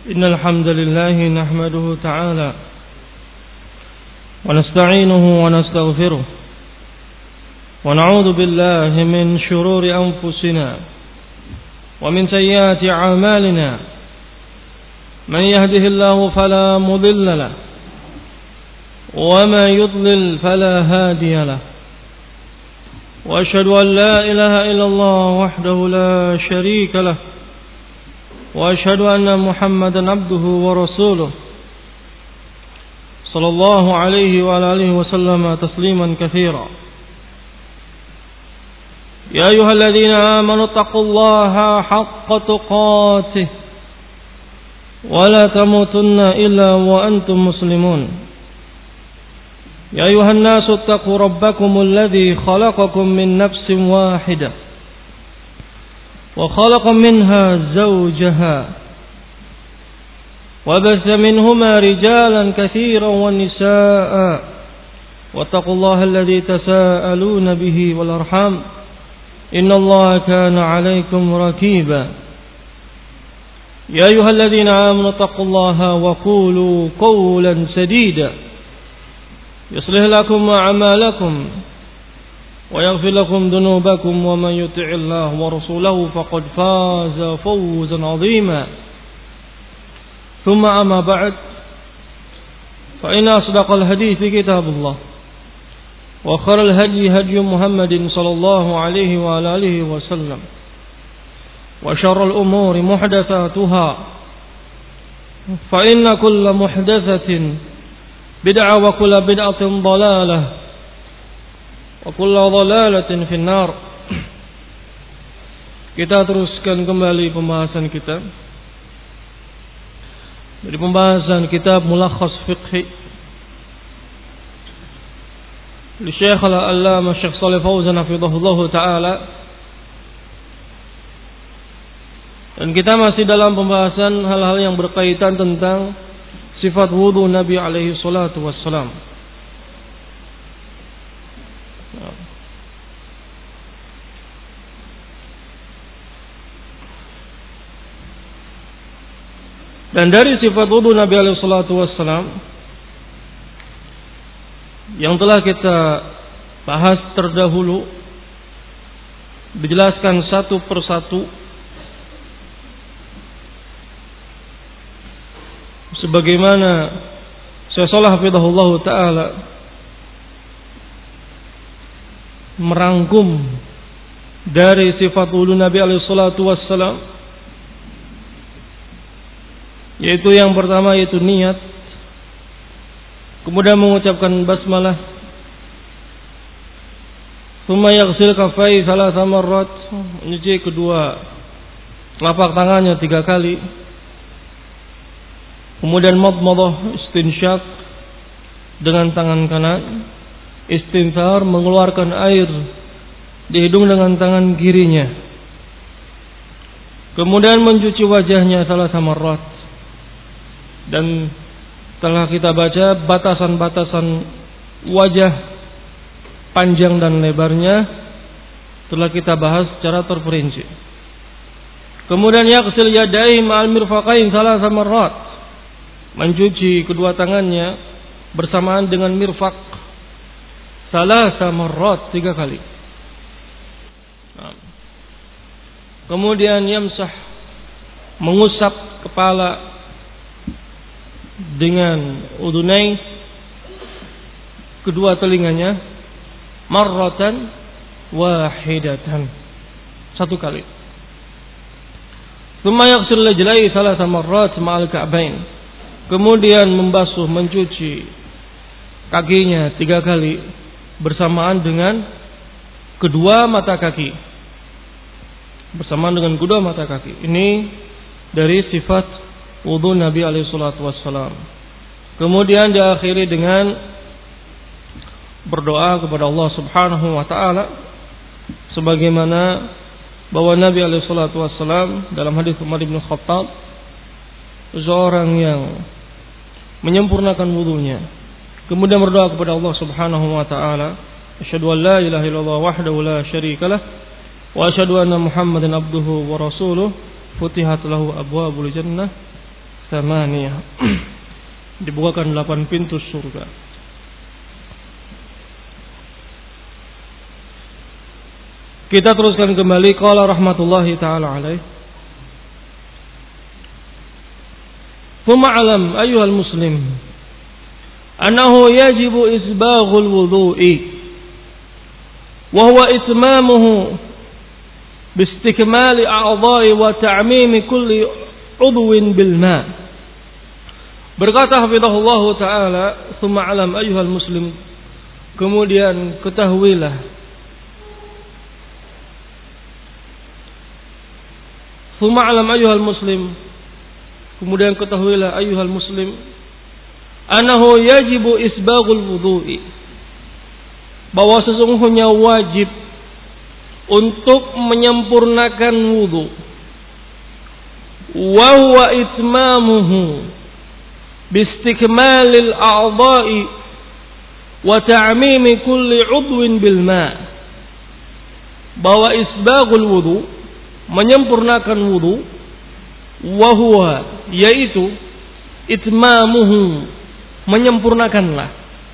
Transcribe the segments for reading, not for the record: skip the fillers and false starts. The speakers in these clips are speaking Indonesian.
إن الحمد لله نحمده تعالى ونستعينه ونستغفره ونعوذ بالله من شرور أنفسنا ومن سيئات أعمالنا من يهده الله فلا مضل له وما يضلل فلا هادي له وأشهد أن لا إله إلا الله وحده لا شريك له وأشهد أن محمدا عبده ورسوله صلى الله عليه وعلى آله وسلم تسليما كثيرا يا أيها الذين آمنوا اتقوا الله حق تقاته ولا تموتن إلا وأنتم مسلمون يا أيها الناس اتقوا ربكم الذي خلقكم من نفس واحدة وخلق منها زوجها وبث منهما رجالا كثيرا ونساء واتقوا الله الذي تساءلون به والأرحام إن الله كان عليكم رقيبا يا أيها الذين آمنوا اتقوا الله وقولوا قولا سديدا يصلح لكم أعمالكم ويغفر لكم ذنوبكم ومن يطع الله ورسوله فقد فاز فوزا عظيما ثم أما بعد فإن أصدق الحديث كتاب الله وخير الهدي هدي محمد صلى الله عليه وعلى آله وسلم وشر الأمور محدثاتها فإن كل محدثة بدعة وكل بدعة ضلالة وكل ضلالة في النار. Kita teruskan kembali pembahasan kita dari pembahasan kitab Mulakhas Fiqhi li Syekh Al-Allamah Syekh Shalih Fauzan hafizahullahu taala. Dan kita masih dalam pembahasan hal-hal yang berkaitan tentang sifat wudu Nabi alaihi salatu wassalam. Dan dari sifat wudu Nabi alaihi salatu wassalam yang telah kita bahas terdahulu, dijelaskan satu persatu sebagaimana Syekh Shalih hafizahullah taala merangkum dari sifat wudu Nabi alaihi salatu wassalam, yaitu yang pertama yaitu niat, kemudian mengucapkan basmalah, thumma yaghsil kaffai thalatha marrat, mencuci kedua telapak tangannya 3 kali, kemudian madmadah istinsyak dengan tangan kanan, istinthar mengeluarkan air di hidung dengan tangan kirinya, kemudian mencuci wajahnya thalatha marrat. Dan telah kita baca batasan-batasan wajah panjang dan lebarnya telah kita bahas secara terperinci. Kemudian yaghsil yadayhi ma'al mirfaqain thalatha marrat, mencuci kedua tangannya bersamaan dengan mirfaq thalatha marrat 3 kali. Kemudian yamsah mengusap kepala dengan udunai kedua telinganya marratan wahidatan 1 kali. Tsumma yaghsil rijlaihi thalatha marrat ma'al ka'bain, kemudian membasuh mencuci kakinya 3 kali bersamaan dengan kedua mata kaki. Ini dari sifat wudu Nabi alaihi salatu wassalam. Kemudian diakhiri dengan berdoa kepada Allah Subhanahu wa taala sebagaimana bahwa Nabi alaihi salatu wassalam dalam hadis Umar bin Khattab, seorang yang menyempurnakan wudunya kemudian berdoa kepada Allah Subhanahu wa taala, asyhadu an la ilaha illallah wahdahu la syarikalah wa asyhadu anna Muhammadan abduhu wa rasuluh, futihat lahu abwabul jannah Tsamaniyah. Dibukakan 8 pintu surga. Kita teruskan kembali. Qala rahmatullahi ta'ala alaih. Thumma alam ayyuhal muslim annahu yajibu isbaghul wudu'i wa huwa itmamuhu bistikmali a'dha'i wa ta'mimi kulli udwin bil ma'. Berkata hafizahullah ta'ala, thumma alam ayyuhal muslim, kemudian ketahuilah. Thumma alam ayyuhal muslim, kemudian ketahuilah ayyuhal muslim, annahu yajibu isbaghul wudu'i, bahwa sesungguhnya wajib untuk menyempurnakan wudu. Wa huwa itmamuhu bistikmalil a'dha'i wa ta'mimi kulli 'udwin bil ma'. Bahwa isbaghul wudu, menyempurnakan wudu, wa huwa, yaitu itmamuhu, menyempurnakanlah,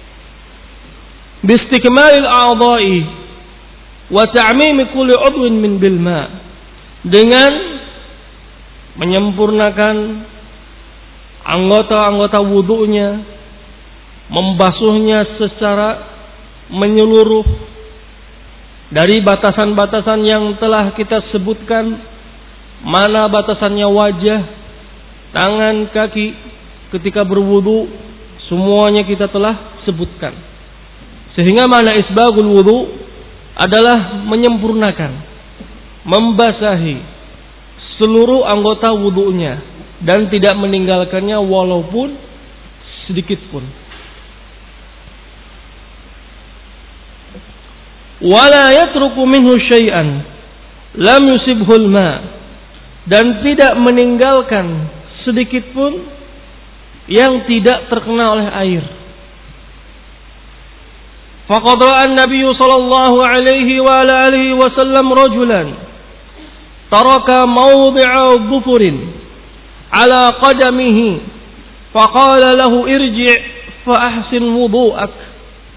bistikmalil a'dha'i wa ta'mimi kulli 'udwin min bil ma', dengan menyempurnakan anggota-anggota wudunya, membasuhnya secara menyeluruh dari batasan-batasan yang telah kita sebutkan, mana batasannya wajah, tangan, kaki ketika berwudu, semuanya kita telah sebutkan. Sehingga mana isbaghul wudu adalah menyempurnakan, membasahi seluruh anggota wudunya dan tidak meninggalkannya walaupun sedikit pun. Wala yatruku minhu syai'an lam yusibhul ma', dan tidak meninggalkan sedikit pun yang tidak terkena oleh air. Faqad ra'a an-nabiy sallallahu alaihi wa ala alihi wasallam rajulan taraka mawdi'a dhufurin ala qadamihi faqala lahu irji' fa ahsin wudu'ak.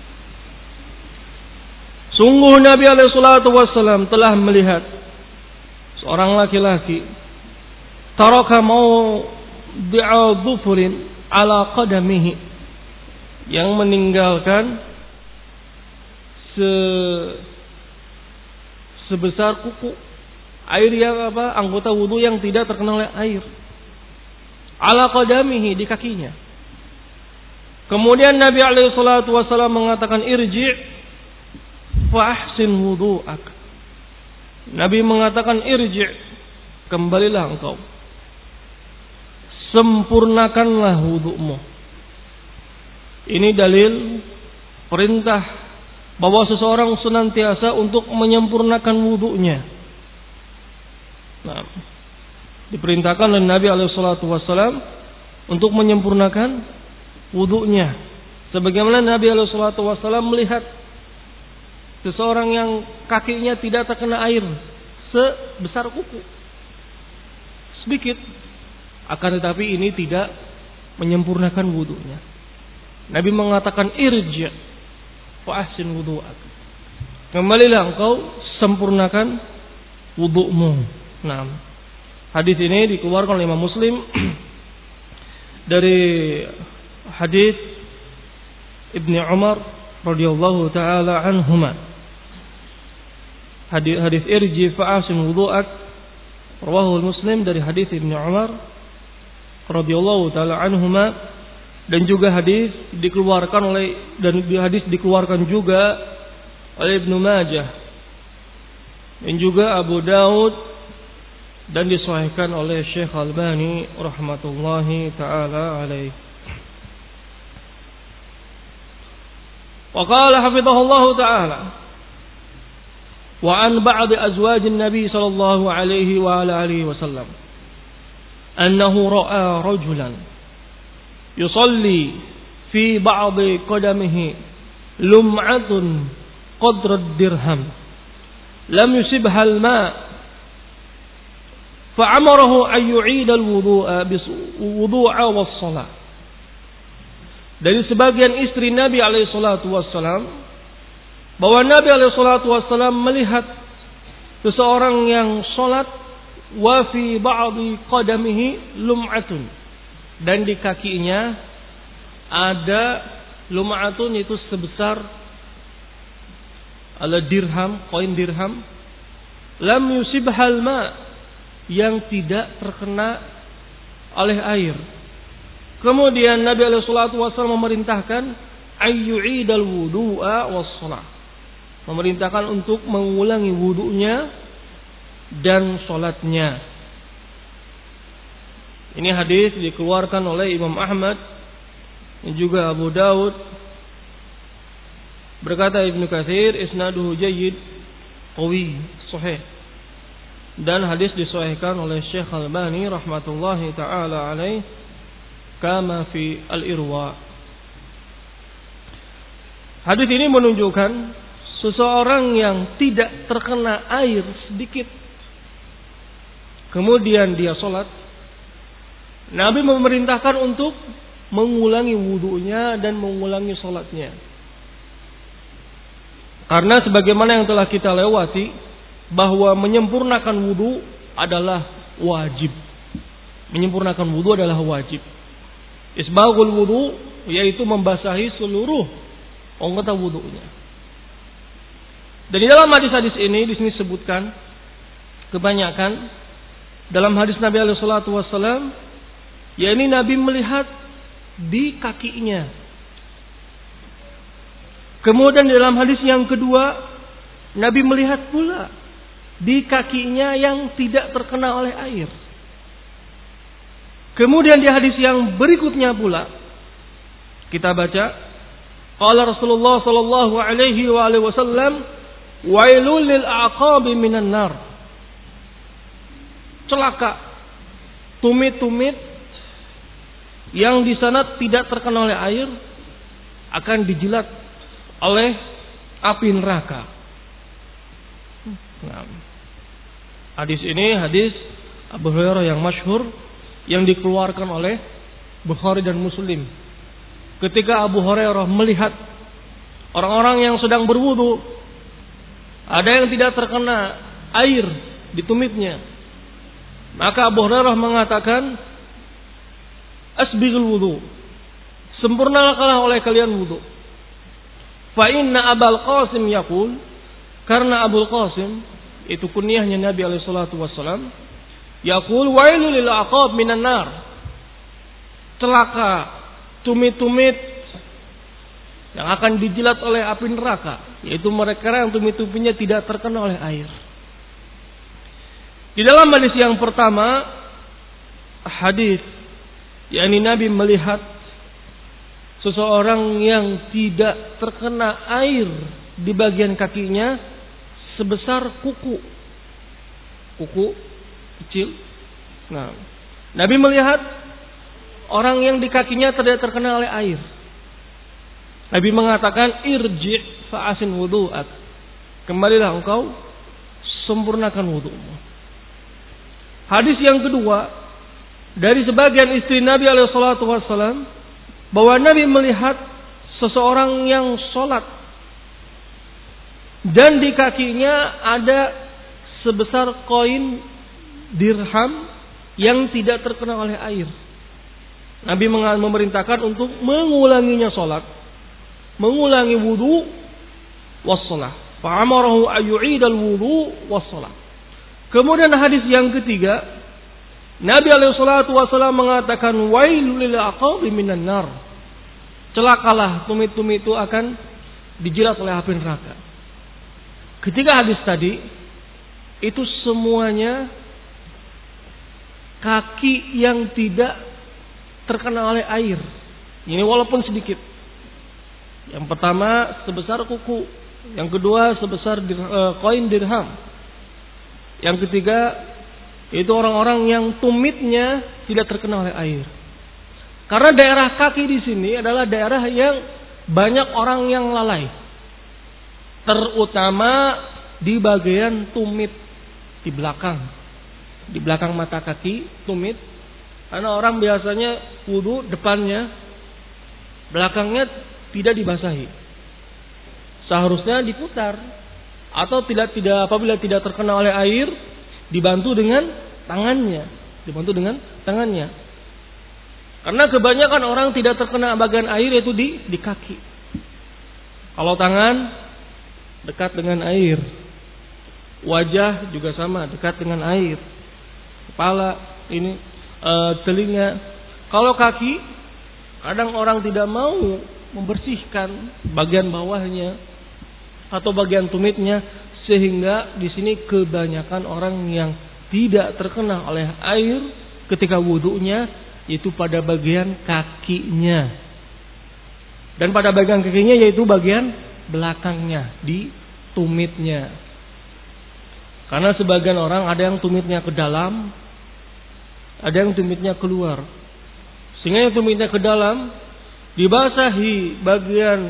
Sungguh Nabi alaihi salatu wassalam telah melihat seorang laki-laki taraka mawdi'a dhufurin ala qadamihi, yang meninggalkan sebesar kuku air, yang anggota wudu yang tidak terkena oleh air, ala qadamihi, di kakinya. Kemudian Nabi alaihi salatu wasallam mengatakan irji' fa ahsin wudu'ak. Nabi mengatakan irji', kembalilah engkau, sempurnakanlah wudu'mu. Ini dalil perintah bahwa seseorang senantiasa untuk menyempurnakan wudu'nya. Nah, diperintahkan oleh Nabi alaihi salatu wasallam untuk menyempurnakan wudu'nya. Sebagaimana Nabi alaihi salatu wasallam melihat seseorang yang kakinya tidak terkena air sebesar kuku, sedikit, akan tetapi ini tidak menyempurnakan wudunya. Nabi mengatakan irji' fa ahsin wudu'ak, kembalilah engkau, sempurnakan wudu'mu. Nah, hadis ini dikeluarkan oleh Imam Muslim dari hadis Ibnu Umar radhiyallahu taala anhuma. Hadis irji fa ahsin wudu'ak, rawahu Muslim, dari hadis Ibnu Umar radhiyallahu taala anhuma. Dan juga hadis dikeluarkan juga oleh Ibnu Majah dan juga Abu Daud, dan disahihkan oleh Syekh Albani rahmatullahi taala alaihi. Wa qala hafizahullahu taala wa an ba'd azwajin nabi sallallahu alaihi wa ala alihi wasallam annahu ra'a rajulan yusalli fi ba'd qadamihi lum'atun qadra ad-dirham lam yusibha al-ma' fa'amarahu an yu'ida al-wudu'a was-shalah. Dari sebagian istri Nabi alaihi salatu wassalam, bahwa Nabi alaihi salatu wassalam melihat seseorang yang salat wa fi ba'dhi qadamihi lum'atun, dan di kakinya ada lum'atun, itu sebesar dirham, koin dirham, lam yusibhal ma, yang tidak terkena oleh air. Kemudian Nabi alaihi salatu wasallam memerintahkan ayyu'idal wudu'a was-shalah, memerintahkan untuk mengulangi wudunya dan salatnya. Ini hadis dikeluarkan oleh Imam Ahmad dan juga Abu Daud. Berkata Ibnu Katsir, isnaduhu jayyid qawi sahih. Dan hadis disahihkan oleh Syekh Al-Albani rahmatullahi taala alaih kama fi al-Irwa. Hadis ini menunjukkan seseorang yang tidak terkena air sedikit, kemudian dia sholat, Nabi memerintahkan untuk mengulangi wudunya dan mengulangi sholatnya. Karena sebagaimana yang telah kita lewati, bahwa menyempurnakan wudu adalah wajib. Menyempurnakan wudu adalah wajib. Isbaghul wudu, yaitu membasahi seluruh anggota wudunya. Dan di dalam hadis-hadis ini, di sini sebutkan kebanyakan dalam hadis Nabi alaihi salatu wasallam, yakni Nabi melihat di kakinya. Kemudian dalam hadis yang kedua, Nabi melihat pula di kakinya yang tidak terkena oleh air. Kemudian di hadis yang berikutnya pula kita baca, qala Rasulullah sallallahu alaihi wasallam, wailul lil aqabi minan nar. Celaka tumit-tumit yang di sana tidak terkena oleh air akan dijilat oleh api neraka. Nah, hadis ini hadis Abu Hurairah yang masyhur, yang dikeluarkan oleh Bukhari dan Muslim. Ketika Abu Hurairah melihat orang-orang yang sedang berwudu, ada yang tidak terkena air di tumitnya, maka Abu Hurairah mengatakan, asbighul wudu, sempurnakanlah oleh kalian wudu. Fa inna Abul Qasim yaqul, karena Abul Qasim itu kunyahnya Nabi alaihi salatu wasallam, yaqul wailul lil aqab minan nar. Celaka tumit-tumit yang akan dijilat oleh api neraka, yaitu mereka yang tumit-tumitnya tidak terkena oleh air. Di dalam hadis yang pertama, hadis yakni Nabi melihat seseorang yang tidak terkena air di bagian kakinya sebesar kuku kecil. Nah, Nabi melihat orang yang di kakinya tidak terkena oleh air. Nabi mengatakan, irji' fa'asin wudu'ak, kembalilah engkau, sempurnakan wudu'mu. Hadis yang kedua dari sebagian istri Nabi alaihi salatu wassalam, bahwa Nabi melihat seseorang yang sholat dan di kakinya ada sebesar koin dirham yang tidak terkena oleh air. Nabi memerintahkan untuk mengulanginya sholat, mengulangi wudu wassalah. Fa'amarahu ayyu'idal wudu wassalah. Kemudian hadis yang ketiga, Nabi alaihi salatu wasallam mengatakan, wailul lil aqabi minan nar. Celakalah tumit-tumit itu akan dijilat oleh api neraka. Ketiga hadis tadi itu semuanya kaki yang tidak terkena oleh air. Ini walaupun sedikit. Yang pertama sebesar kuku, yang kedua sebesar koin dirham, yang ketiga itu orang-orang yang tumitnya tidak terkena oleh air. Karena daerah kaki di sini adalah daerah yang banyak orang yang lalai, terutama di bagian tumit di belakang. di belakang mata kaki, tumit. Karena orang biasanya wudu depannya, belakangnya tidak dibasahi. Seharusnya diputar, atau apabila tidak terkena oleh air, dibantu dengan tangannya. Karena kebanyakan orang tidak terkena bagian air, yaitu di kaki. Kalau tangan dekat dengan air, wajah juga sama, dekat dengan air, kepala telinga. Kalau kaki, kadang orang tidak mau membersihkan bagian bawahnya atau bagian tumitnya, sehingga di sini kebanyakan orang yang tidak terkena oleh air ketika wudunya itu pada bagian kakinya, dan pada bagian kakinya yaitu bagian belakangnya, di tumitnya. Karena sebagian orang ada yang tumitnya ke dalam, ada yang tumitnya keluar. Sehingga yang tumitnya ke dalam dibasahi bagian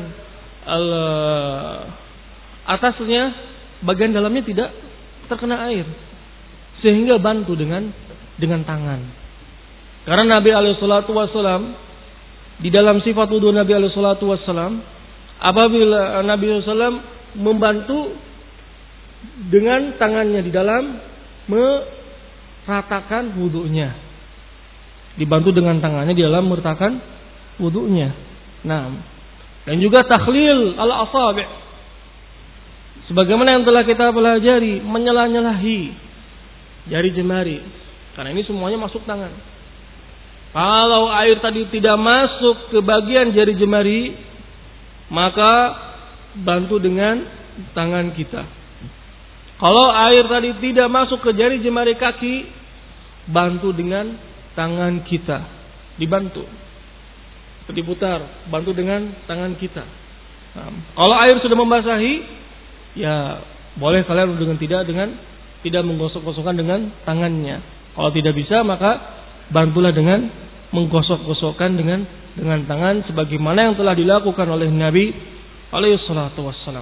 atasnya, bagian dalamnya tidak terkena air, sehingga bantu dengan tangan. Karena Nabi SAW di dalam sifat wudu Nabi SAW, apabila Nabi SAW membantu dengan tangannya di dalam meratakan wudunya, dibantu dengan tangannya di dalam meratakan wudunya. Nah, dan juga takhlil al-asabi', sebagaimana yang telah kita pelajari, menyelah-nyelahi jari jemari. Karena ini semuanya masuk tangan. Kalau air tadi tidak masuk ke bagian jari jemari, maka bantu dengan tangan kita. Kalau air tadi tidak masuk ke jari jemari kaki, bantu dengan tangan kita. Dibantu, diputar, bantu dengan tangan kita. Nah, kalau air sudah membasahi, ya boleh kalian tidak menggosok-gosokkan dengan tangannya. Kalau tidak bisa, maka bantulah dengan menggosok-gosokkan dengan tangan, sebagaimana yang telah dilakukan oleh Nabi alaihi salatu wassalam.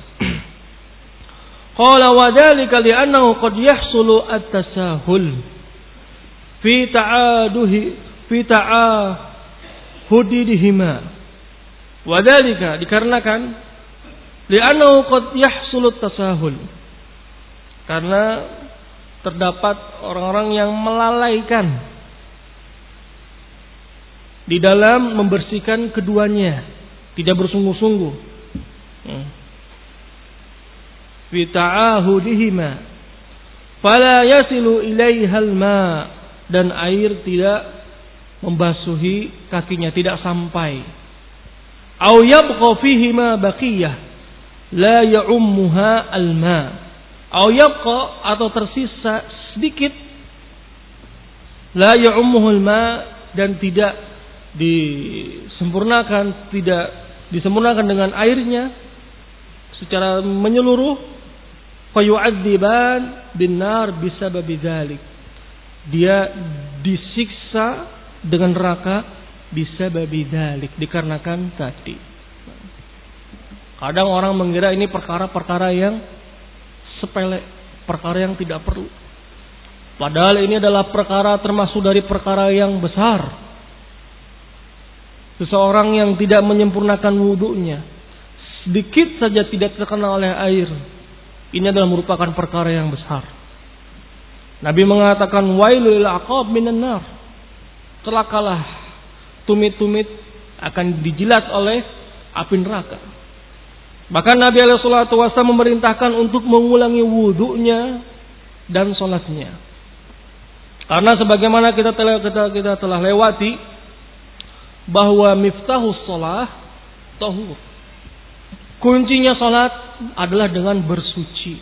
Qala wa dzalika li'annahu qad yahsulu at-tasahul fi ta'ahudihima. Wa dzalika dikarenakan li'annahu qad yahsulu at-tasahul, karena terdapat orang-orang yang melalaikan di dalam membersihkan keduanya, tidak bersungguh-sungguh. Fi ta'ahudihima fala yasilu ilaihal ma, dan air tidak membasuhi kakinya, tidak sampai. Au yabqa fihi ma baqiyah la ya'ummuha al-ma. Au yabqa, atau tersisa sedikit, la ya'ummuhu al-ma, dan tidak disempurnakan dengan airnya secara menyeluruh. Fayu'adziban bin-nar bisababi dzalik, dia disiksa dengan neraka bisababi dzalik, dikarenakan tadi. Kadang orang mengira ini perkara-perkara yang sepele, perkara yang tidak perlu, padahal ini adalah perkara termasuk dari perkara yang besar. Seseorang yang tidak menyempurnakan wudunya, sedikit saja tidak terkena oleh air, ini adalah merupakan perkara yang besar. Nabi mengatakan wailul aqab minan nar, celakalah tumit-tumit akan dijilat oleh api neraka. Bahkan Nabi sallallahu alaihi wasallam memerintahkan untuk mengulangi wudunya dan salatnya. Karena sebagaimana kita telah lewati bahwa miftahus shalah tahur. Kuncinya salat adalah dengan bersuci.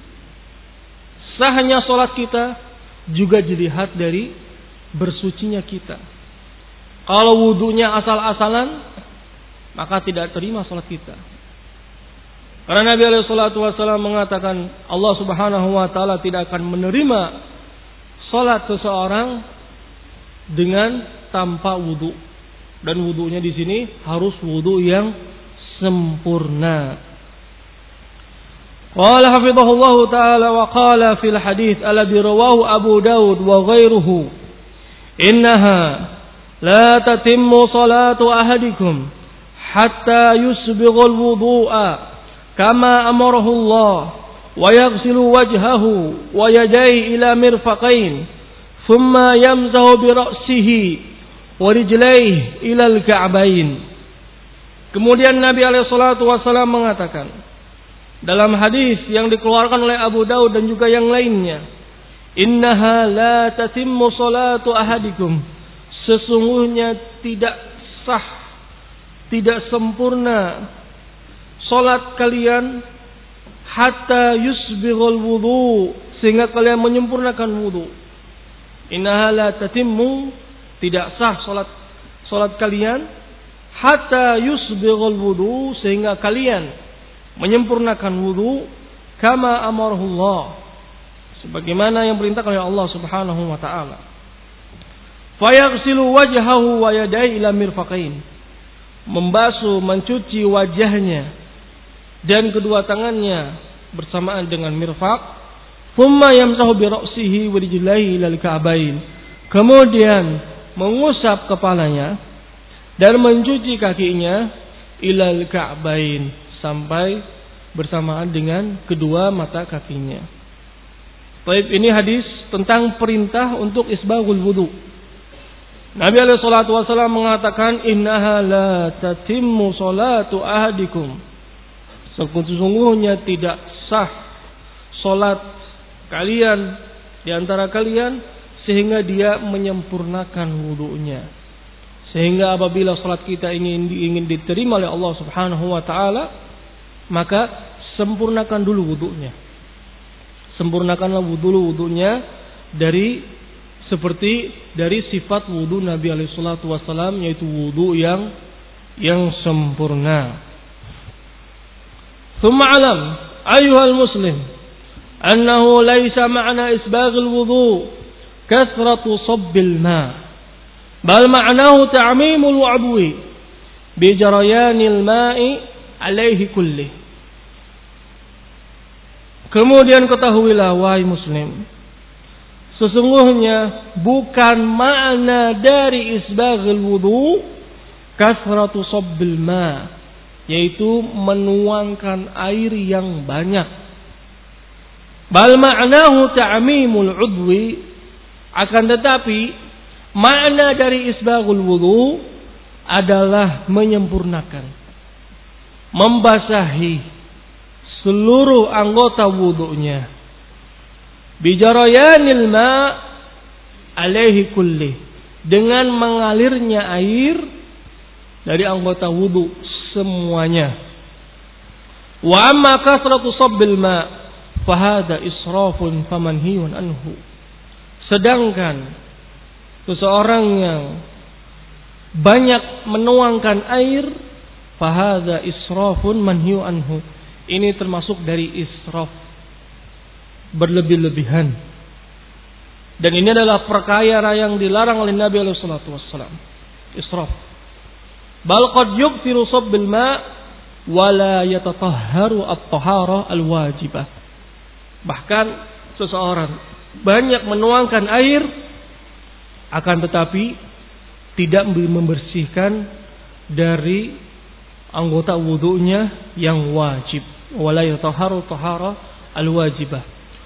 Sahnya salat kita juga dilihat dari bersucinya kita. Kalau wudunya asal-asalan, maka tidak terima salat kita. Karena Nabi SAW mengatakan Allah Subhanahu wa taala tidak akan menerima salat seseorang dengan tanpa wudu. Dan wudunya di sini harus wudu yang sempurna. Qala hafidhahullahu ta'ala wa qala fil hadits alladhi rawahu Abu Daud wa ghairuhu, innaha la tatimmu salatu ahadikum hatta yusbighul wudu'a kama amarahu Allah wa yaghsilu wajhahu wa yadayhi ila mirfaqain thumma yamsahu bi ra'sihi wa rijlaihi ila al-ka'bain. Kemudian Nabi alaihi salatu wasallam mengatakan dalam hadis yang dikeluarkan oleh Abu Daud dan juga yang lainnya, innaha la tatimmu salatu ahadikum, sesungguhnya tidak sah, tidak sempurna salat kalian hatta yusbighul wudu, sehingga kalian menyempurnakan wudu. Innaha la tatimmu, tidak sah salat kalian hatta yusbighul wudu, sehingga kalian menyempurnakan wudu kama amarahullah, sebagaimana yang perintahkan oleh Allah Subhanahu wa taala. Fayaghsilu wajhahu wa yadayhi ila mirfaqain, membasuh, mencuci wajahnya dan kedua tangannya bersamaan dengan mirfaq. Thumma yamsahu bi ra'sihi wa rijlaihi ila al-ka'bain, kemudian mengusap kepalanya dan mencuci kakinya ilal ka'bain, sampai bersamaan dengan kedua mata kakinya. Baik, ini hadis tentang perintah untuk isbaghul wudu. Nabi alaihi salatu wasallam mengatakan, innaha la tatimmu salatu ahadikum, sesungguhnya tidak sah salat kalian di antara kalian sehingga dia menyempurnakan wudunya. Sehingga apabila salat kita ingin diterima oleh Allah Subhanahu wa taala, maka sempurnakan dulu wudunya. Sempurnakanlah wudunya seperti dari sifat wudu Nabi alaihi salatu wasallam, yaitu wudu yang sempurna. Thumma alam ayyuhal muslim annahu laysa ma'na isbaghil wudu kathratu sabbil ma', bal ma'nahu ta'mimul wa'dwi bi jarayanil ma'i alaihi kulli. Kemudian ketahuilah wahai muslim, sesungguhnya bukan makna dari isbaghul wudu kasratu sabbil ma, yaitu menuangkan air yang banyak. Bal ma'nahu ta'mimul 'udwi, akan tetapi makna dari isbaghul wudu adalah menyempurnakan, membasahi seluruh anggota wudunya. Bijarayanil ma alaihi kulli, dengan mengalirnya air dari anggota wudu semuanya. Wa amma kasratu sabbil ma fahada israfun famanhiyun anhu, sedangkan seseorang yang banyak menuangkan air, fahadha israfun manhiyu anhu, ini termasuk dari israf, berlebih-lebihan. Dan ini adalah perkara yang dilarang oleh Nabi alaihi salatu wassalam, israf. Bal qad yukthiru sabbil ma wa la yatatahharu at-tahara al-wajibah. Bahkan seseorang banyak menuangkan air, akan tetapi tidak membersihkan dari anggota wudunya yang wajib. Wala yatahharu tahara al-wajibah.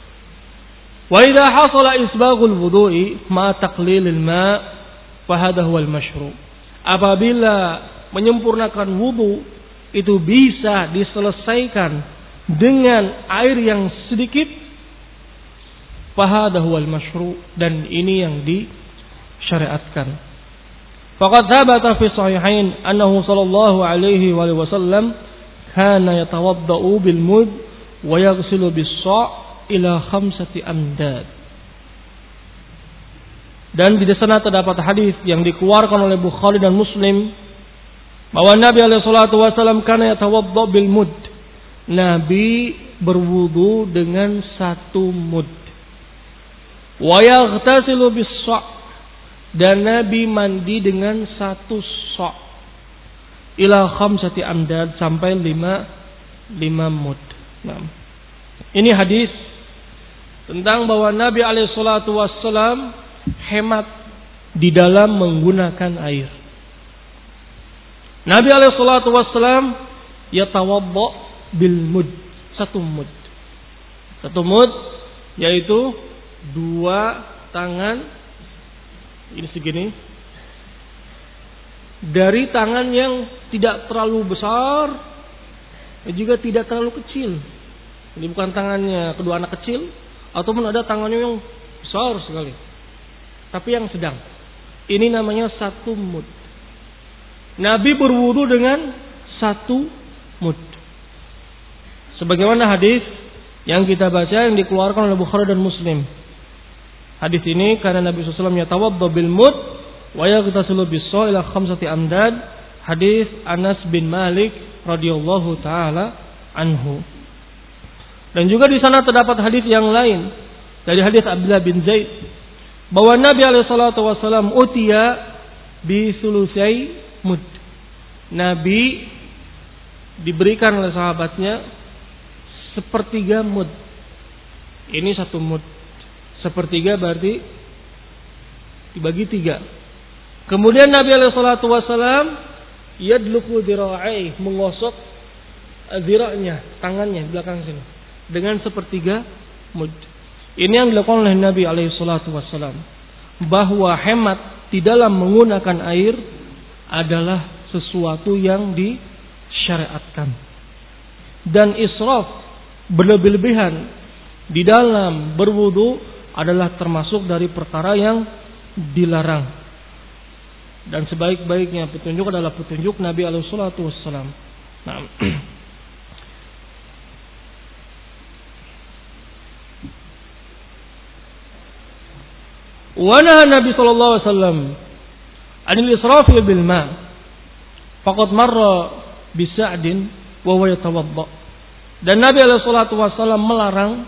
Wa idza hasala isbaghul wudu'i ma taqlilil ma fa hadha huwal mashru'. Apabila menyempurnakan wudu itu bisa diselesaikan dengan air yang sedikit, fa hadha huwal mashru', dan ini yang syariatkan. Faqad thabata fi sahihain annahu sallallahu alaihi wa sallam kana yatawaddau bil mud wa yaghsilu bis sa' ila 5 amdad. Dan di sana terdapat hadis yang dikeluarkan oleh Bukhari dan Muslim bahwa Nabi alaihi salatu wasallam kana yatawaddau bil mud. Nabi berwudu dengan 1 mud. Wa yaghtasilu bis sa', dan Nabi mandi dengan 1 sa' ila 5 amdad, sampai 5 mud. Nah, Ini hadis tentang bahwa Nabi SAW hemat di dalam menggunakan air. Nabi SAW yatawadda bil mud, satu mud. Satu mud yaitu 2 tangan ini segini dari tangan yang tidak terlalu besar dan juga tidak terlalu kecil. Ini bukan tangannya kedua anak kecil ataupun ada tangannya yang besar sekali, tapi yang sedang. Ini namanya satu mud. Nabi berwudu dengan satu mud. Sebagaimana hadis yang kita baca yang dikeluarkan oleh Bukhari dan Muslim. Hadis ini karena Nabi SAW yatawadda bil mud wa yaghtasilu bis-sa' ila 5 amdad. Hadis Anas bin Malik radhiyallahu taala anhu. Dan juga di sana terdapat hadis yang lain dari hadis Abdullah bin Zaid bahwa Nabi SAW utiya bi sulusai mud. Nabi diberikan oleh sahabatnya sepertiga mud. Ini satu mud. Sepertiga berarti dibagi 3. Kemudian Nabi SAW yadluku dira'ai, menggosok zira'nya, tangannya belakang sini dengan sepertiga mud. Ini yang dilakukan oleh Nabi SAW, bahwa hemat di dalam menggunakan air adalah sesuatu yang disyariatkan. Dan israf, berlebih-lebihan di dalam berwudu adalah termasuk dari perkara yang dilarang. Dan sebaik-baiknya petunjuk adalah petunjuk Nabi SAW. Nah, wa naha Nabi sallallahu alaihi wasallam 'anil israfi bil ma'. Faqad marra bi Sa'din wa huwa yatawadda. Dan Nabi SAW melarang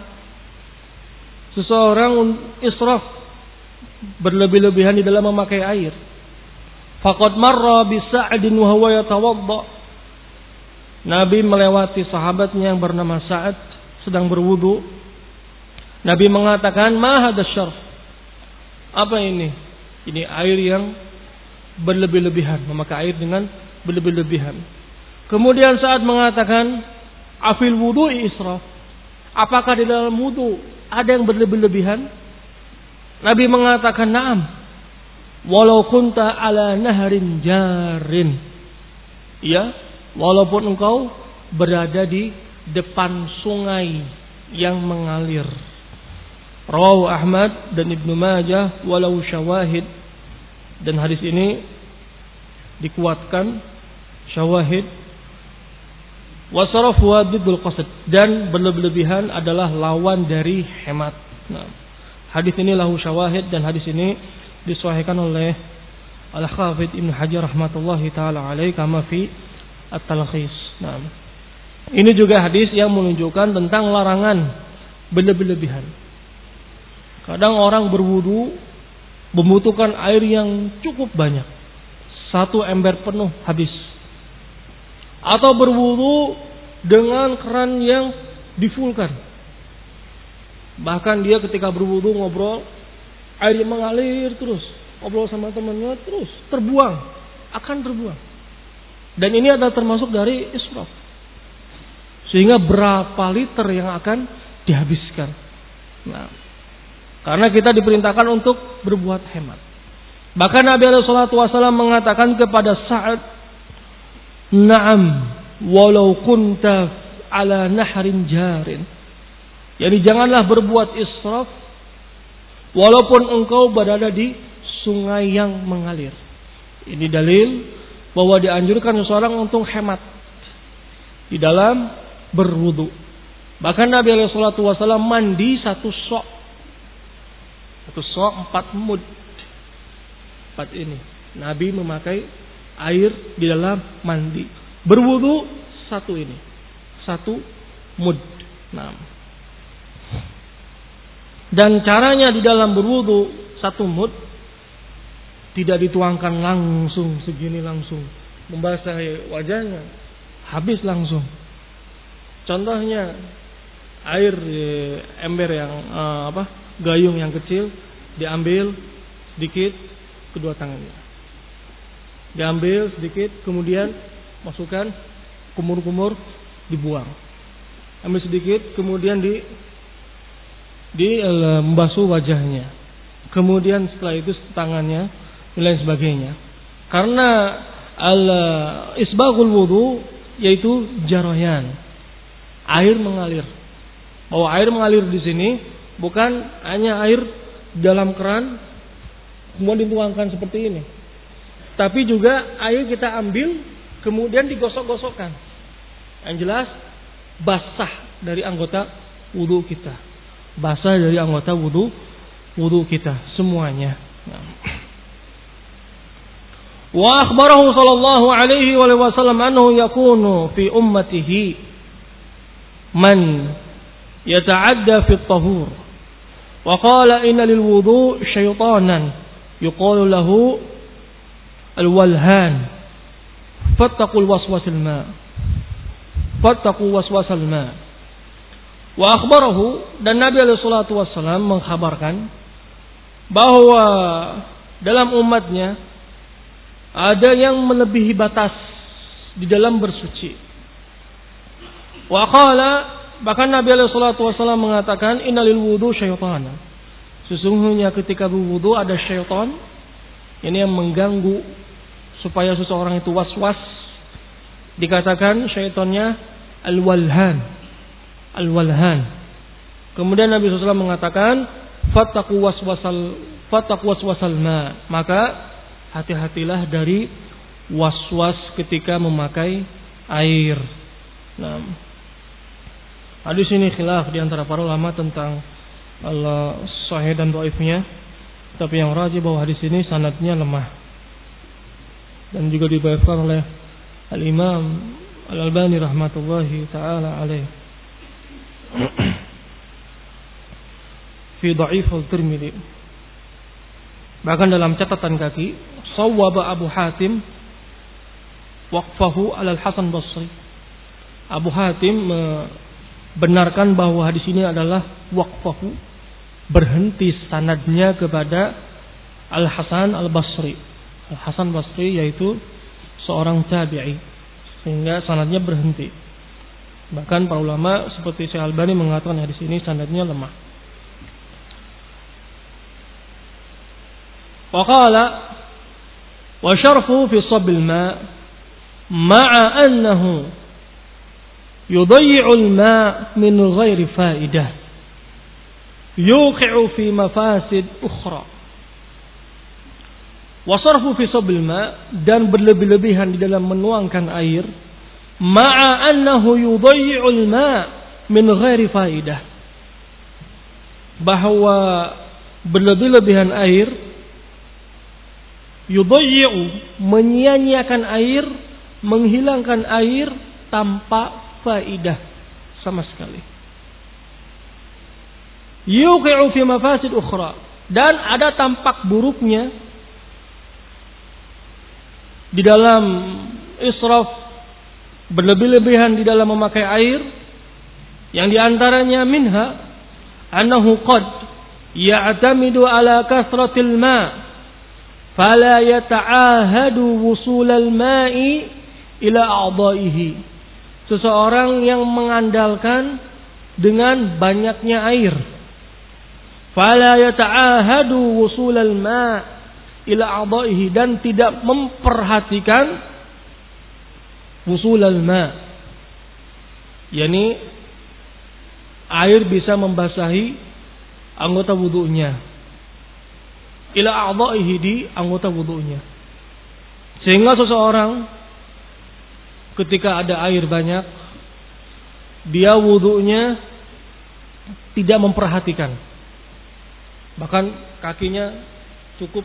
seseorang israf, berlebih-lebihan di dalam memakai air. Faqad marra bi Sa'din wa huwa yatawadda. Nabi melewati sahabatnya yang bernama Sa'ad sedang berwudu. Nabi mengatakan, "Ma hadha syarf?" Apa ini? Ini air yang berlebih-lebihan, memakai air dengan berlebih-lebihan. Kemudian Sa'ad mengatakan, "Afil wudu'i israf?" Apakah di dalam wudu ada yang berlebih-lebihan? Nabi mengatakan, "Na'am. Walau kunta ala naharin jarin." Ya, walaupun engkau berada di depan sungai yang mengalir. Rawahu Ahmad dan Ibnu Majah walau syawahid. Dan hadis ini dikuatkan syawahid. Wasaraf wadidul qasd, dan berlebih-lebihan adalah lawan dari hemat. Nah, hadis ini lahu syawahid, dan hadis ini disahihkan oleh Al-Hafidz Ibnu Hajar rahmatullahi taala alaihi kama fi At-Talkhis. Nah, ini juga hadis yang menunjukkan tentang larangan berlebih-lebihan. Kadang orang berwudu membutuhkan air yang cukup banyak, 1 ember penuh habis. Atau berwudu dengan keran yang difulkan. Bahkan dia ketika berwudu ngobrol, air mengalir terus, ngobrol sama temannya terus, akan terbuang. Dan ini adalah termasuk dari israf. Sehingga berapa liter yang akan dihabiskan. Nah, karena kita diperintahkan untuk berbuat hemat. Bahkan Nabi SAW mengatakan kepada Sa'ad, "Na'am, walau kunta ala nahrin jarin." Jadi janganlah berbuat israf walaupun engkau berada di sungai yang mengalir. Ini dalil bahwa dianjurkan seseorang untuk hemat di dalam berwudu. Bahkan Nabi SAW mandi 1 sok. 1 sok 4 mud. 4 ini. Nabi memakai air di dalam mandi. Berwudu 1 ini. 1 mud. Nah. Dan caranya di dalam berwudu 1 mud tidak dituangkan langsung segini langsung. Membasahi wajahnya. Habis langsung. Contohnya, air ember yang gayung yang kecil, diambil sedikit kedua tangannya. Diambil sedikit, kemudian masukkan kumur-kumur, dibuang. Ambil sedikit, kemudian membasuh wajahnya. Kemudian setelah itu tangannya dan lain sebagainya. Karena isbaghul wudu yaitu jarayan, air mengalir. Bahwa air mengalir di sini bukan hanya air dalam keran kemudian dituangkan seperti ini, tapi juga air kita ambil kemudian digosok-gosokkan. Yang jelas basah dari anggota wudu kita, basah dari anggota wudu kita semuanya. Wa akhbarahu sallallahu alaihi wa sallam annahu yakunu fi ummatihi man yata'adda fi at-tahur. Wa qala inna lil wudu syaitanan yuqalu lahu al-walhan fattaqul waswasil ma. Fattaqu waswasal ma. Wa akhbarahu, dan Nabi alaihi salatu wasallam mengkhabarkan bahwa dalam umatnya ada yang melebihi batas di dalam bersuci. Wa qala, bahkan Nabi alaihi salatu wasallam mengatakan innalil wudu syaitana. Sesungguhnya ketika berwudu ada syaitan ini yang mengganggu supaya seseorang itu was-was. Dikatakan syaitannya al-walhan. Al-walhan. Kemudian Nabi SAW mengatakan fattaqu waswasal ma. Maka hati-hatilah dari waswas ketika memakai air. Nah, hadis ini khilaf di antara para ulama tentang sahih dan dhaifnya. Tapi yang rajih bahwa hadis ini sanadnya lemah. Dan juga didhaifkan oleh Al-Imam Al-Albani rahmatullahi ta'ala alaih fi dhaif al-Tirmidzi. Bahkan dalam catatan kaki sawwaba Abu Hatim waqfahu ala Al-Hasan Basri. Abu Hatim benarkan bahwa hadis ini adalah waqfahu, berhenti sanadnya kepada Al-Hasan Al-Basri. Al-Hasan Basri yaitu seorang tabi'i, sehingga sanadnya berhenti. Bahkan para ulama seperti Syekh Albani mengatakan hadis ini sanadnya lemah. Wa qala wa syarfu fi sabbil ma ma'a annahu yudayyi'u al-ma' min ghairi fa'idah yuqi'u fi mafasid ukhra. Wasarfu fi sabbil ma, dan berlebih-lebihan di dalam menuangkan air, ma'a annahu yudayyi'ul ma' min ghairi faidah, bahwa berlebih-lebihan air yudayyi'u, menyia-nyiakan air, menghilangkan air tanpa faidah sama sekali. Yuqi'u fi mafasid ukhra, dan ada tampak buruknya di dalam israf, berlebih-lebihan di dalam memakai air, yang diantaranya minha annahu qad ya'tamidu ala kasratil ma' fala yata'ahadu wusulal ma'i ila a'dha'ihi. Seseorang yang mengandalkan dengan banyaknya air, fala yata'ahadu wusulal ma' ila a'dha'ihi, dan tidak memperhatikan wusulal ma', yakni air bisa membasahi anggota wudunya, ila a'dha'ihi, di anggota wudunya, sehingga seseorang ketika ada air banyak dia wudunya tidak memperhatikan, bahkan kakinya cukup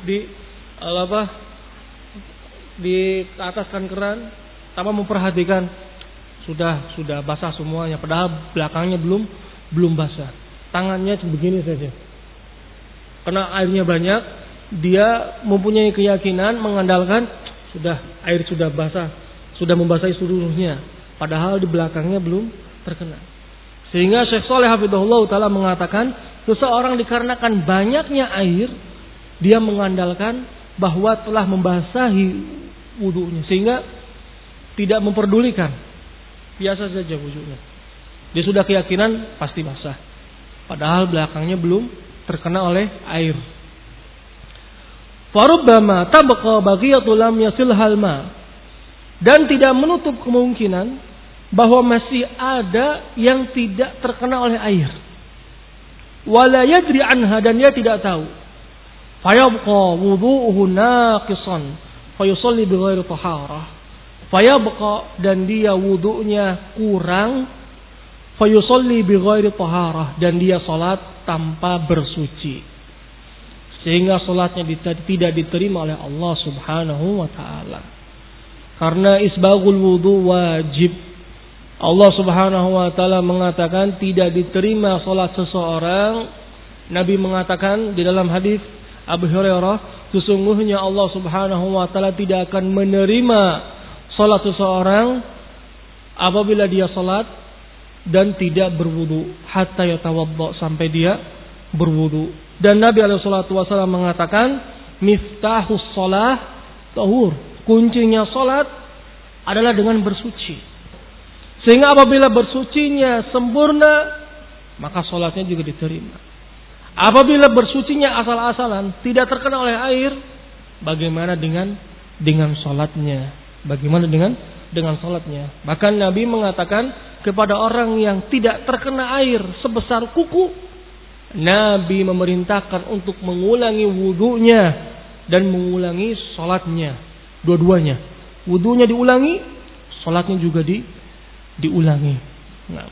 di ataskan keran tanpa memperhatikan, sudah basah semuanya, padahal belakangnya belum basah, tangannya begini saja. Karena airnya banyak, dia mempunyai keyakinan, mengandalkan air sudah basah, sudah membasahi seluruhnya, padahal di belakangnya belum terkena. Sehingga Syekh Shalih hafizahullah taala mengatakan, seseorang dikarenakan banyaknya air, dia mengandalkan bahwa telah membasahi wudunya, sehingga tidak memperdulikan, biasa saja wudunya. Dia sudah keyakinan pasti basah, padahal belakangnya belum terkena oleh air. Farubbama tabqa baghiyatu lam yasilhal ma, dan tidak menutup kemungkinan bahwa masih ada yang tidak terkena oleh air. Wala yadri anha, dan dia tidak tahu. Fayabqa wudu'uhu naqisan fayusalli bighairi taharah. Fayabqa, dan dia wudu'nya kurang, fayusalli bighairi taharah, dan dia salat tanpa bersuci. Sehingga salatnya tidak diterima oleh Allah Subhanahu wa taala. Karena isbaghul wudu wajib. Allah Subhanahu wa taala mengatakan tidak diterima salat seseorang. Nabi mengatakan di dalam hadis Abu Hurairah, sesungguhnya Allah Subhanahu wa taala tidak akan menerima salat seseorang apabila dia salat dan tidak berwudu, hatta yatawadda, sampai dia berwudu. Dan Nabi alaihi salatu wasallam mengatakan, miftahus shalah tahur, kuncinya salat adalah dengan bersuci. Sehingga apabila bersucinya sempurna, maka sholatnya juga diterima. Apabila bersucinya asal-asalan, tidak terkena oleh air, bagaimana dengan sholatnya? Bagaimana dengan sholatnya? Bahkan Nabi mengatakan kepada orang yang tidak terkena air sebesar kuku, Nabi memerintahkan untuk mengulangi wudunya dan mengulangi sholatnya, dua-duanya. Wudunya diulangi, sholatnya juga diulangi. Nah.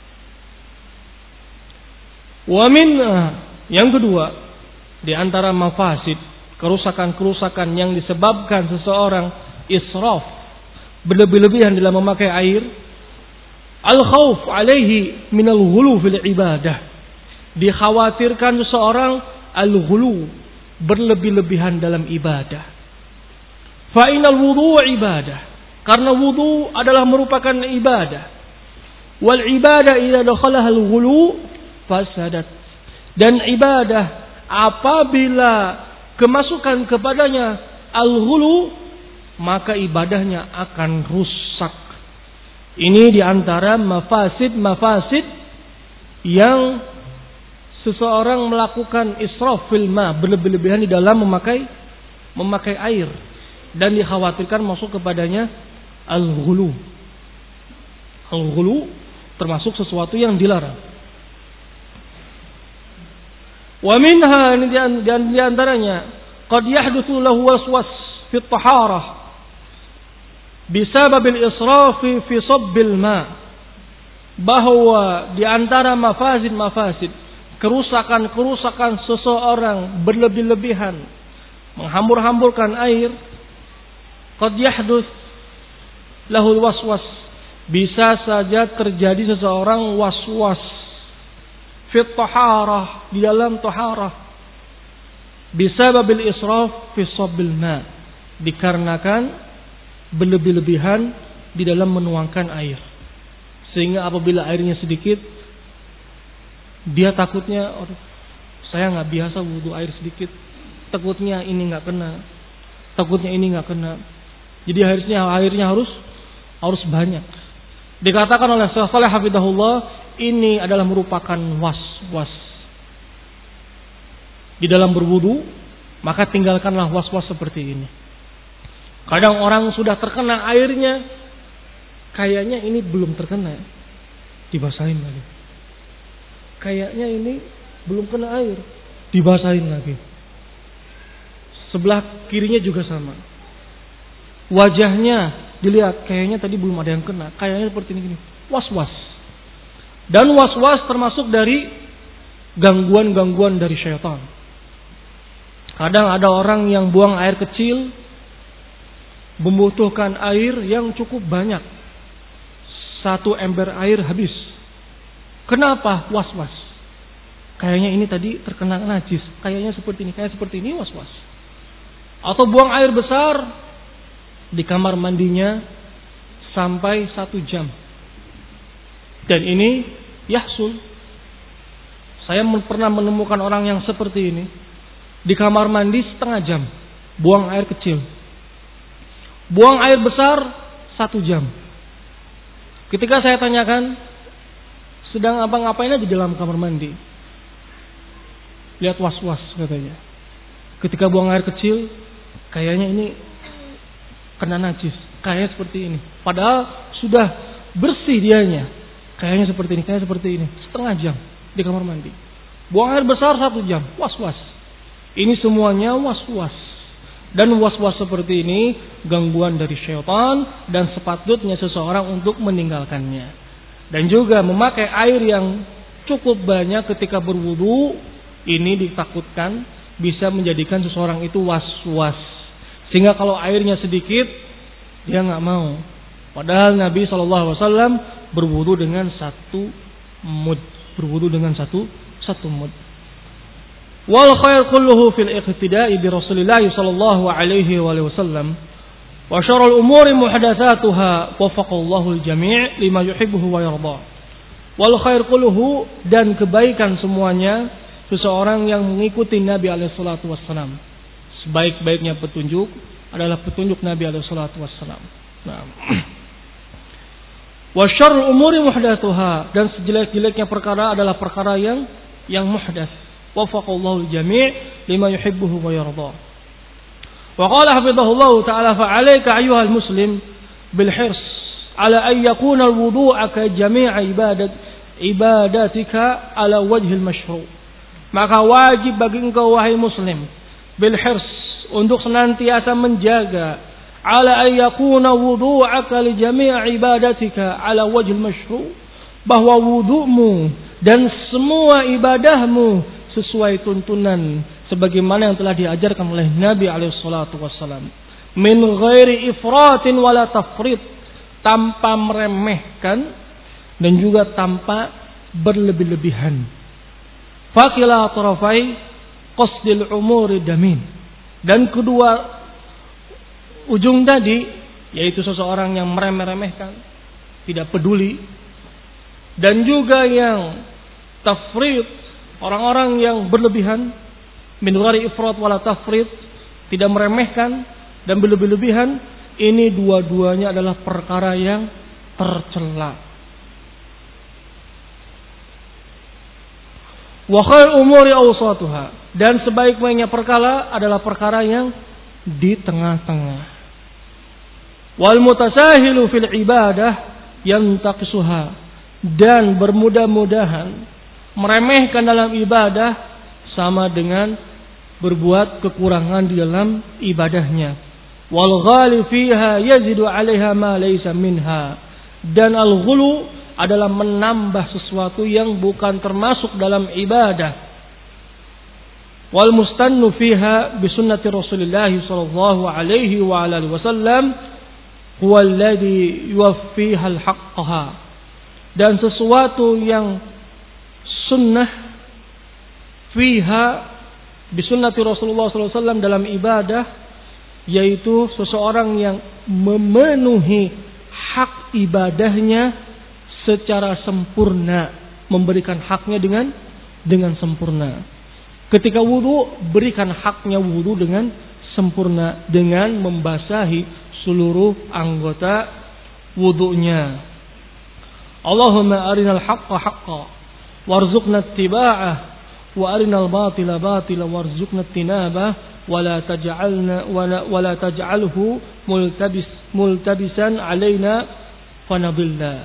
Wa min, yang kedua, di antara mafasid, kerusakan-kerusakan yang disebabkan seseorang israf, berlebih-lebihan dalam memakai air, al-khauf alaihi minal ghulu fil ibadah. Dikhawatirkan seseorang al-ghulu, berlebih-lebihan dalam ibadah. Fa inal wudu ibadah. Karena wudu adalah merupakan ibadah. Wal ibadah idza dakhalaha al-ghulu fasadat. Dan ibadah apabila kemasukan kepadanya al-ghulu, maka ibadahnya akan rusak. Ini diantara mafasid yang seseorang melakukan israf fil ma, berlebih-lebihan di dalam memakai air, dan dikhawatirkan masuk kepadanya al-ghulu. Al-ghulu termasuk sesuatu yang dilarang. Wa minha, di antaranya, qad yahdutsu lahu waswas fi at-taharah bisabab al-israf fi sabbil ma. Bahwa di antara mafasid kerusakan seseorang berlebih-lebihan menghambur-hamburkan air, qad yahdutsu lahu waswas, bisa saja terjadi seseorang waswas fi taharah, di dalam taharah, bisababil israf fi sabbil ma, dikarenakan berlebih-lebihan di dalam menuangkan air. Sehingga apabila airnya sedikit, dia takutnya, saya nggak biasa wudu air sedikit, takutnya ini nggak kena, takutnya ini nggak kena. Jadi airnya harus banyak. Dikatakan oleh Syekh Shalih hafizahullah, ini adalah merupakan was-was. Di dalam berwudu, maka tinggalkanlah was-was seperti ini. Kadang orang sudah terkena airnya, kayaknya ini belum terkena, dibasahin lagi. Kayaknya ini belum kena air, dibasahin lagi. Sebelah kirinya juga sama. Wajahnya dilihat, kayaknya tadi belum ada yang kena, kayaknya seperti ini. Was-was. Dan was-was termasuk dari gangguan-gangguan dari syaitan. Kadang ada orang yang buang air kecil, membutuhkan air yang cukup banyak. 1 ember air habis. Kenapa? Was-was. Kayaknya ini tadi terkena najis, kayaknya seperti ini, was-was. Atau buang air besar di kamar mandinya sampai 1 jam. Dan ini yahsul. Saya pernah menemukan orang yang seperti ini di kamar mandi setengah jam, buang air kecil. Buang air besar 1 jam. Ketika saya tanyakan, sedang apa ngapain aja di dalam kamar mandi? Lihat was-was katanya. Ketika buang air kecil, kayaknya ini kena najis. Kayaknya seperti ini. Padahal sudah bersih dianya. Kayaknya seperti ini, kayaknya seperti ini. Setengah jam di kamar mandi. Buang air besar 1 jam. Was-was. Ini semuanya was-was. Dan was-was seperti ini gangguan dari syaitan dan sepatutnya seseorang untuk meninggalkannya. Dan juga memakai air yang cukup banyak ketika berwudu, ini ditakutkan bisa menjadikan seseorang itu was-was. Sehingga kalau airnya sedikit, dia nggak mau. Padahal Nabi SAW berwudu dengan 1 mud. Berwudu dengan satu mud. Wal khair kulluhu fil iqtida'i bi Rasulillah sallallahu alaihi wasallam. Wa syarrul umuri muhdatsatuha waffaqallahu al-jami' lima yuhibbuhu wa yarda. Wal khair kulluhu, dan kebaikan semuanya seseorang yang mengikuti Nabi alaihi salatu wassalam. Sebaik-baiknya petunjuk adalah petunjuk Nabi alaihi salatu wassalam. Nah. Wa syarrul umuri muhdatsatuha, dan sejelek-jeleknya perkara adalah perkara yang muhdats. Waffaqallahu al-jami' lima yuhibbuhu wa yarda. Wa qala hafizahullahu ta'ala fa 'alaika ayyuhal muslim bil hirs 'ala an yakuna al-wudu'a ka jami'a ibadatika 'ala wajhil mashru'. Maka wajib bagi engkau wahai muslim bil hirs, untuk senantiasa menjaga 'ala an yakuna wudu'aka li jami'i ibadatika 'ala wajhil mashru', bahwa wudu'mu dan semua ibadahmu sesuai tuntunan sebagaimana yang telah diajarkan oleh Nabi alaihi salatu wassalam, min ghairi ifratin wala tafrit, tanpa meremehkan dan juga tanpa berlebih-lebihan. Fakila tarafai qasdil umuri damin, dan kedua ujung tadi, yaitu seseorang yang meremeh-remehkan, tidak peduli, dan juga yang tafrit, orang-orang yang berlebihan, min ghairi ifrat wala tafrit, tidak meremehkan dan berlebih-lebihan, ini dua-duanya adalah perkara yang tercela. Wa khair umuri awsatuha, dan sebaik-baiknya perkara adalah perkara yang di tengah-tengah. Wal mutasahilu fil ibadah yantaqisuha, dan bermudah-mudahan meremehkan dalam ibadah sama dengan berbuat kekurangan di dalam ibadahnya. Wal ghali fiha yazidu 'alaiha ma laysa minha, dan al-ghulu adalah menambah sesuatu yang bukan termasuk dalam ibadah. Wal mustannu fiha bi sunnati Rasulillah sallallahu alaihi wa alihi wasallam huwa alladhi yuwaffiha al-haqqaha, dan sesuatu yang sunnah fiha bisunnati Rasulullah SAW dalam ibadah, yaitu seseorang yang memenuhi hak ibadahnya secara sempurna, memberikan haknya dengan sempurna. Ketika wudu, berikan haknya wudu dengan sempurna, dengan membasahi seluruh anggota wudunya. Allahumma arinal haqqa haqqa warzuqna ittiba'ah, wa arinal batila batila warzuqna tinabah, wa la taj'alhu multabisan alaina fanadilla.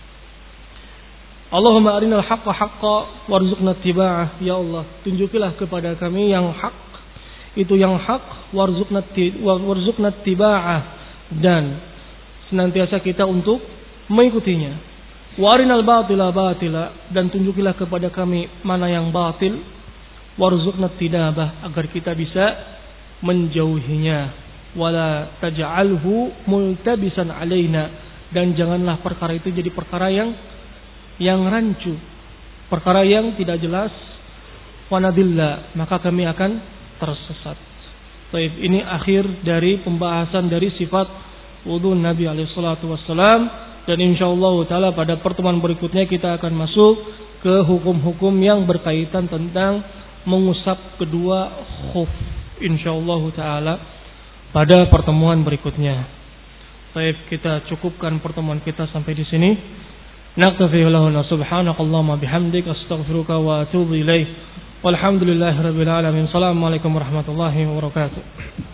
Allahumma arinal haqqa haqqa warzuqna ittiba'ah. Ya Allah, tunjukilah kepada kami yang hak, itu yang hak, warzuqna ittiba'ah, dan senantiasa kita untuk mengikutinya. Warinal batila batila, dan tunjukilah kepada kami mana yang batil, warzuqna tinabah, agar kita bisa menjauhinya. Wala taj'alhu multabisan alaina, dan janganlah perkara itu jadi perkara yang rancu, perkara yang tidak jelas. Wanadilla, maka kami akan tersesat. Baik, ini akhir dari pembahasan dari sifat wudu Nabi alaihi salatu wassalam. Dan insyaallah taala pada pertemuan berikutnya kita akan masuk ke hukum-hukum yang berkaitan tentang mengusap kedua khuf insyaallah taala pada pertemuan berikutnya. Baik, kita cukupkan pertemuan kita sampai di sini. Naktafi lahuna subhanakallahumma bihamdik astaghfiruka wa atubu ilaik. Walhamdulillahirabbil alamin. Assalamualaikum warahmatullahi wabarakatuh.